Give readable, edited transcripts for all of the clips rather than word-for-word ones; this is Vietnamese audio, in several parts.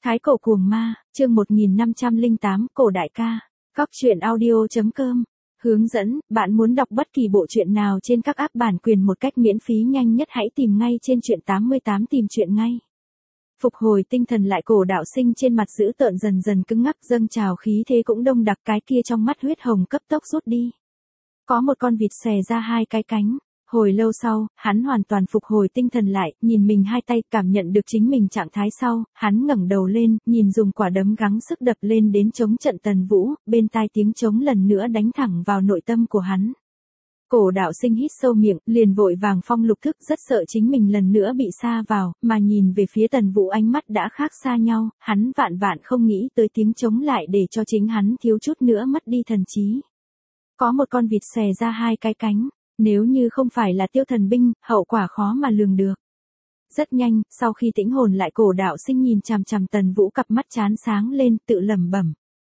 Thái cổ cuồng ma, chương 1508, cổ đại ca. Góc truyện audio.com. Hướng dẫn, bạn muốn đọc bất kỳ bộ truyện nào trên các app bản quyền một cách miễn phí nhanh nhất hãy tìm ngay trên truyện 88 tìm truyện ngay. Phục hồi tinh thần lại, cổ đạo sinh trên mặt dữ tợn dần dần cứng ngắc, dâng trào khí thế cũng đông đặc, cái kia trong mắt huyết hồng cấp tốc rút đi. Có một con vịt xòe ra hai cái cánh. Hồi lâu sau, hắn hoàn toàn phục hồi tinh thần lại, nhìn mình hai tay, cảm nhận được chính mình trạng thái sau, hắn ngẩng đầu lên, nhìn dùng quả đấm gắng sức đập lên đến chống trận Tần Vũ, bên tai tiếng trống lần nữa đánh thẳng vào nội tâm của hắn. Cổ đạo sinh hít sâu miệng, liền vội vàng phong lục thức, rất sợ chính mình lần nữa bị sa vào, mà nhìn về phía Tần Vũ ánh mắt đã khác xa nhau, hắn vạn vạn không nghĩ tới tiếng trống lại để cho chính hắn thiếu chút nữa mất đi thần trí. Có một con vịt xòe ra hai cái cánh. Nếu như không phải là Tiêu Thần binh, hậu quả khó mà lường được. Rất nhanh, sau khi tĩnh hồn lại, cổ đạo sinh nhìn chằm chằm Tần Vũ, cặp mắt chán sáng lên, tự lẩm bẩm.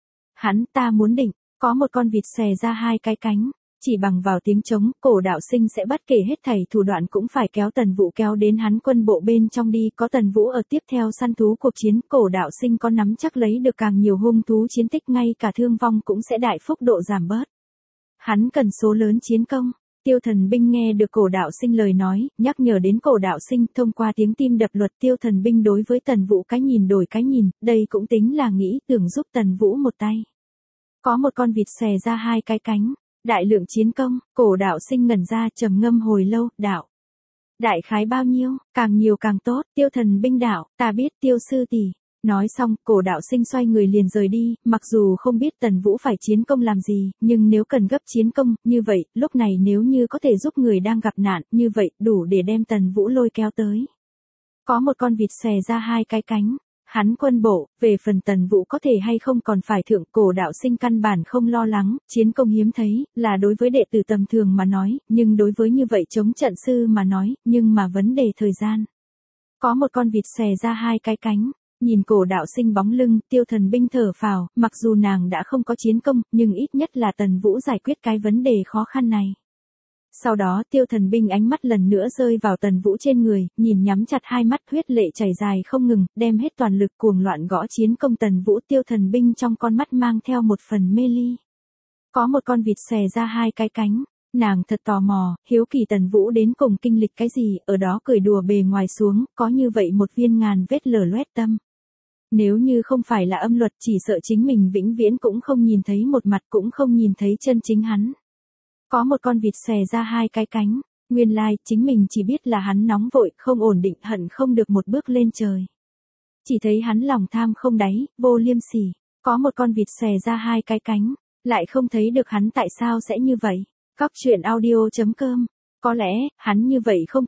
Ta muốn định, có một con vịt xòe ra hai cái cánh, chỉ bằng vào tiếng trống, cổ đạo sinh sẽ bất kể hết thảy thủ đoạn cũng phải kéo Tần Vũ kéo đến hắn quân bộ bên trong đi, có Tần Vũ ở tiếp theo săn thú cuộc chiến, cổ đạo sinh có nắm chắc lấy được càng nhiều hung thú chiến tích, ngay cả thương vong cũng sẽ đại phúc độ giảm bớt. Hắn cần số lớn chiến công. Tiêu Thần binh nghe được cổ đạo sinh lời nói, nhắc nhở đến cổ đạo sinh, thông qua tiếng tim đập luật, Tiêu Thần binh đối với Tần Vũ cái nhìn đổi cái nhìn, đây cũng tính là nghĩ tưởng giúp Tần Vũ một tay. Có một con vịt xòe ra hai cái cánh, đại lượng chiến công, cổ đạo sinh ngẩn ra, trầm ngâm hồi lâu, đạo. Đại khái bao nhiêu, càng nhiều càng tốt, Tiêu Thần binh đạo, ta biết Tiêu sư tỷ. Nói xong, cổ đạo sinh xoay người liền rời đi, mặc dù không biết Tần Vũ phải chiến công làm gì, nhưng nếu cần gấp chiến công, như vậy, lúc này nếu như có thể giúp người đang gặp nạn, như vậy, đủ để đem Tần Vũ lôi kéo tới. Có một con vịt xòe ra hai cái cánh, hắn quân bộ, về phần Tần Vũ có thể hay không còn phải thượng, cổ đạo sinh căn bản không lo lắng, chiến công hiếm thấy, là đối với đệ tử tầm thường mà nói, nhưng đối với như vậy chống trận sư mà nói, nhưng mà vấn đề thời gian. Có một con vịt xòe ra hai cái cánh. Nhìn cổ đạo sinh bóng lưng, Tiêu Thần binh thở phào, mặc dù nàng đã không có chiến công, nhưng ít nhất là Tần Vũ giải quyết cái vấn đề khó khăn này. Sau đó Tiêu Thần binh ánh mắt lần nữa rơi vào Tần Vũ trên người, nhìn nhắm chặt hai mắt, huyết lệ chảy dài không ngừng, đem hết toàn lực cuồng loạn gõ chiến công Tần Vũ. Tiêu Thần binh trong con mắt mang theo một phần mê ly. Có một con vịt xòe ra hai cái cánh. Nàng thật tò mò, hiếu kỳ Tần Vũ đến cùng kinh lịch cái gì, ở đó cười đùa bề ngoài xuống, có như vậy một viên ngàn vết lở loét tâm. Nếu như không phải là âm luật, chỉ sợ chính mình vĩnh viễn cũng không nhìn thấy một mặt, cũng không nhìn thấy chân chính hắn. Có một con vịt xòe ra hai cái cánh, nguyên lai, chính mình chỉ biết là hắn nóng vội, không ổn định, hận không được một bước lên trời. Chỉ thấy hắn lòng tham không đáy, vô liêm sỉ, có một con vịt xòe ra hai cái cánh, lại không thấy được hắn tại sao sẽ như vậy. Góc truyện audio.com. Có lẽ, hắn như vậy không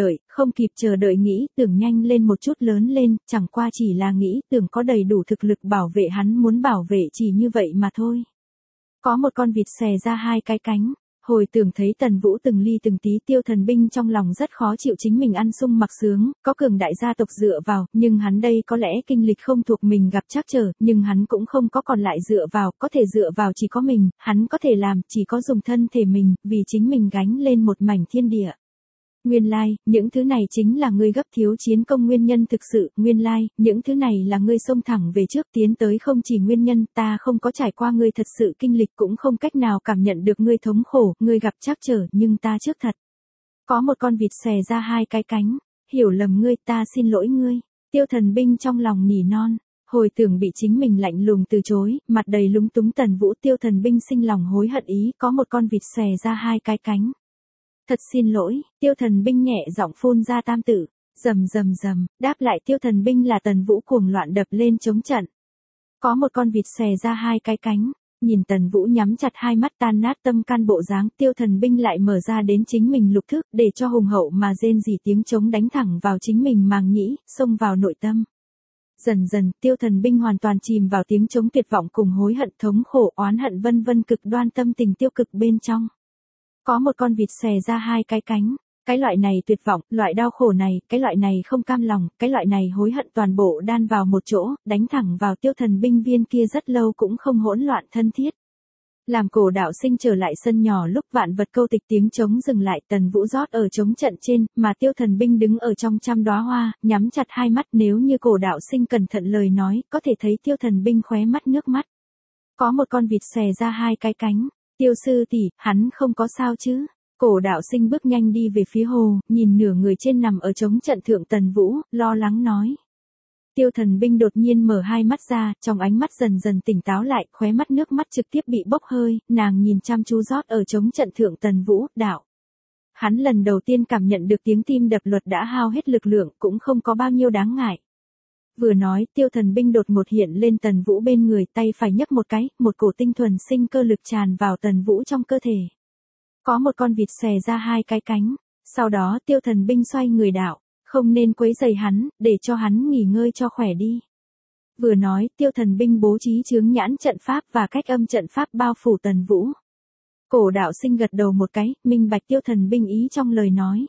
kịp chờ đợi nghĩ tưởng nhanh lên một chút lớn lên, chẳng qua chỉ là nghĩ tưởng có đầy đủ thực lực bảo vệ hắn muốn bảo vệ chỉ như vậy mà thôi. Có một con vịt xòe ra hai cái cánh, hồi tưởng thấy Tần Vũ từng ly từng tí, Tiêu Thần binh trong lòng rất khó chịu chính mình ăn sung mặc sướng, có cường đại gia tộc dựa vào, nhưng hắn đây có lẽ kinh lịch không thuộc mình gặp trắc trở, nhưng hắn cũng không có còn lại dựa vào, có thể dựa vào chỉ có mình, hắn có thể làm, chỉ có dùng thân thể mình, vì chính mình gánh lên một mảnh thiên địa. Nguyên lai, những thứ này chính là ngươi gấp thiếu chiến công nguyên nhân thực sự, nguyên lai, những thứ này là ngươi xông thẳng về trước tiến tới không chỉ nguyên nhân, ta không có trải qua ngươi thật sự kinh lịch cũng không cách nào cảm nhận được ngươi thống khổ, ngươi gặp trắc trở, nhưng ta trước thật. Có một con vịt xòe ra hai cái cánh, hiểu lầm ngươi, ta xin lỗi ngươi. Tiêu Thần binh trong lòng nỉ non, hồi tưởng bị chính mình lạnh lùng từ chối, mặt đầy lúng túng Tần Vũ. Tiêu Thần binh sinh lòng hối hận ý, có một con vịt xòe ra hai cái cánh. Thật xin lỗi, Tiêu Thần binh nhẹ giọng phun ra tam tử, rầm rầm rầm, đáp lại Tiêu Thần binh là Tần Vũ cuồng loạn đập lên chống trận. Có một con vịt xòe ra hai cái cánh, nhìn Tần Vũ nhắm chặt hai mắt tan nát tâm can bộ dáng, Tiêu Thần binh lại mở ra đến chính mình lục thức, để cho hùng hậu mà rên rỉ tiếng trống đánh thẳng vào chính mình màng nhĩ, xông vào nội tâm. Dần dần, Tiêu Thần binh hoàn toàn chìm vào tiếng trống tuyệt vọng cùng hối hận, thống khổ, oán hận vân vân cực đoan tâm tình tiêu cực bên trong. Có một con vịt xòe ra hai cái cánh, cái loại này tuyệt vọng, loại đau khổ này, cái loại này không cam lòng, cái loại này hối hận toàn bộ đan vào một chỗ, đánh thẳng vào Tiêu Thần binh viên kia rất lâu cũng không hỗn loạn thân thiết. Làm Cổ Đạo Sinh trở lại sân nhỏ lúc vạn vật câu tịch tiếng trống dừng lại, Tần Vũ rót ở trống trận trên, mà Tiêu Thần Binh đứng ở trong trăm đóa hoa, nhắm chặt hai mắt, nếu như Cổ Đạo Sinh cẩn thận lời nói, có thể thấy Tiêu Thần Binh khóe mắt nước mắt. Có một con vịt xòe ra hai cái cánh, Tiêu sư tỷ, hắn không có sao chứ? Cổ Đạo Sinh bước nhanh đi về phía hồ, nhìn nửa người trên nằm ở trống trận thượng Tần Vũ, lo lắng nói. Tiêu Thần Binh đột nhiên mở hai mắt ra, trong ánh mắt dần dần tỉnh táo lại, khóe mắt nước mắt trực tiếp bị bốc hơi, nàng nhìn chăm chú rót ở trống trận thượng Tần Vũ, đạo. Hắn lần đầu tiên cảm nhận được tiếng tim đập luật đã hao hết lực lượng, cũng không có bao nhiêu đáng ngại. Vừa nói, Tiêu Thần Binh đột một hiện lên Tần Vũ bên người, tay phải nhấc một cái, một cổ tinh thuần sinh cơ lực tràn vào Tần Vũ trong cơ thể. Có một con vịt xòe ra hai cái cánh, sau đó Tiêu Thần Binh xoay người đạo. Không nên quấy rầy hắn, để cho hắn nghỉ ngơi cho khỏe đi. Vừa nói, Tiêu Thần Binh bố trí chướng nhãn trận pháp và cách âm trận pháp bao phủ Tần Vũ. Cổ Đạo Sinh gật đầu một cái, minh bạch Tiêu Thần Binh ý trong lời nói.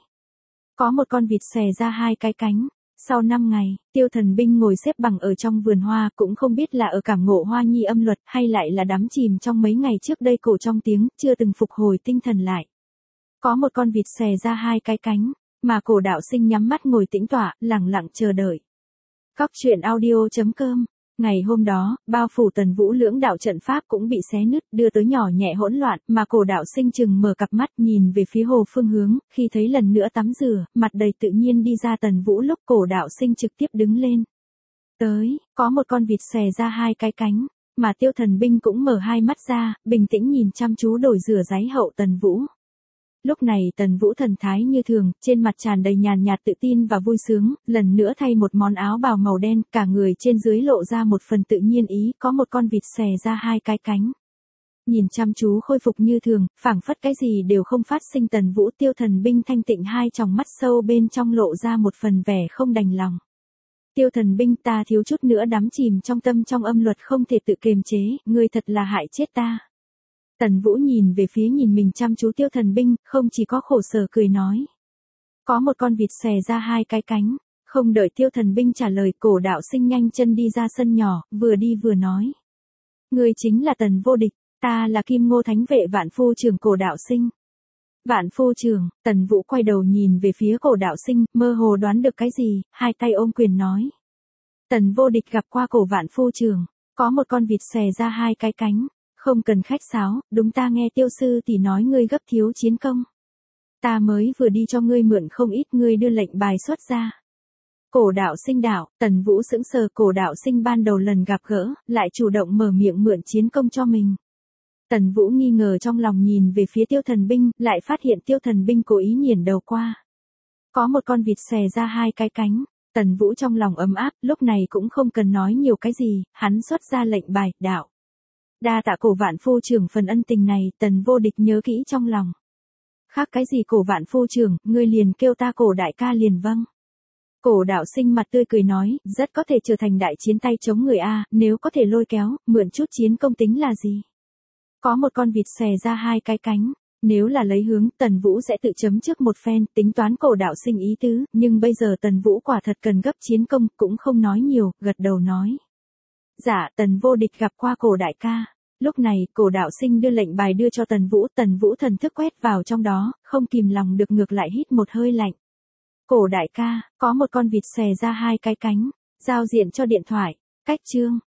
Có một con vịt xòe ra hai cái cánh. Sau 5 ngày, Tiêu Thần Binh ngồi xếp bằng ở trong vườn hoa, cũng không biết là ở cảm ngộ hoa nhi âm luật hay lại là đắm chìm trong mấy ngày trước đây cổ trong tiếng, chưa từng phục hồi tinh thần lại. Có một con vịt xòe ra hai cái cánh. Mà Cổ Đạo Sinh nhắm mắt ngồi tĩnh tọa, lặng lặng chờ đợi. Cóc truyện audio.com. Ngày hôm đó, bao phủ Tần Vũ lưỡng đạo trận pháp cũng bị xé nứt, đưa tới nhỏ nhẹ hỗn loạn, mà Cổ Đạo Sinh chừng mở cặp mắt nhìn về phía hồ phương hướng, khi thấy lần nữa tắm rửa, mặt đầy tự nhiên đi ra Tần Vũ lúc Cổ Đạo Sinh trực tiếp đứng lên. Tới, có một con vịt xòe ra hai cái cánh, mà Tiêu Thần Binh cũng mở hai mắt ra, bình tĩnh nhìn chăm chú đổi rửa giấy hậu Tần Vũ. Lúc này Tần Vũ thần thái như thường, trên mặt tràn đầy nhàn nhạt tự tin và vui sướng, lần nữa thay một món áo bào màu đen, cả người trên dưới lộ ra một phần tự nhiên ý, có một con vịt xòe ra hai cái cánh. Nhìn chăm chú khôi phục như thường, phảng phất cái gì đều không phát sinh. Tần Vũ Tiêu Thần Binh thanh tịnh hai tròng mắt sâu bên trong lộ ra một phần vẻ không đành lòng. Tiêu Thần Binh, ta thiếu chút nữa đắm chìm trong tâm trong âm luật không thể tự kiềm chế, ngươi thật là hại chết ta. Tần Vũ nhìn về phía nhìn mình chăm chú Tiêu Thần Binh, không chỉ có khổ sở cười nói. Có một con vịt xòe ra hai cái cánh, không đợi Tiêu Thần Binh trả lời, Cổ Đạo Sinh nhanh chân đi ra sân nhỏ, vừa đi vừa nói. Ngươi chính là Tần vô địch, ta là Kim Ngô Thánh Vệ Vạn Phu Trưởng Cổ Đạo Sinh. Vạn Phu Trưởng, Tần Vũ quay đầu nhìn về phía Cổ Đạo Sinh, mơ hồ đoán được cái gì, hai tay ôm quyền nói. Tần vô địch gặp qua Cổ Vạn Phu Trưởng, có một con vịt xòe ra hai cái cánh. Không cần khách sáo, đúng ta nghe Tiêu sư tỷ nói ngươi gấp thiếu chiến công. Ta mới vừa đi cho ngươi mượn không ít, ngươi đưa lệnh bài xuất ra. Cổ Đạo Sinh đạo, Tần Vũ sững sờ. Cổ Đạo Sinh ban đầu lần gặp gỡ, lại chủ động mở miệng mượn chiến công cho mình. Tần Vũ nghi ngờ trong lòng nhìn về phía Tiêu Thần Binh, lại phát hiện Tiêu Thần Binh cố ý nghiền đầu qua. Có một con vịt xòe ra hai cái cánh. Tần Vũ trong lòng ấm áp, lúc này cũng không cần nói nhiều cái gì, hắn xuất ra lệnh bài, đạo. Đa tạ Cổ Vạn Phu Trưởng phần ân tình này, Tần vô địch nhớ kỹ trong lòng. Khác cái gì Cổ Vạn Phu Trưởng, ngươi liền kêu ta Cổ đại ca liền vâng. Cổ Đạo Sinh mặt tươi cười nói, rất có thể trở thành đại chiến tay chống người A, nếu có thể lôi kéo, mượn chút chiến công tính là gì. Có một con vịt xòe ra hai cái cánh, nếu là lấy hướng, Tần Vũ sẽ tự chấm trước một phen, tính toán Cổ Đạo Sinh ý tứ, nhưng bây giờ Tần Vũ quả thật cần gấp chiến công, cũng không nói nhiều, gật đầu nói. Dạ, Tần vô địch gặp qua Cổ đại ca. Lúc này, Cổ Đạo Sinh đưa lệnh bài đưa cho Tần Vũ thần thức quét vào trong đó, không kìm lòng được ngược lại hít một hơi lạnh. Cổ đại ca, có một con vịt xòe ra hai cái cánh, giao diện cho điện thoại, cách chương.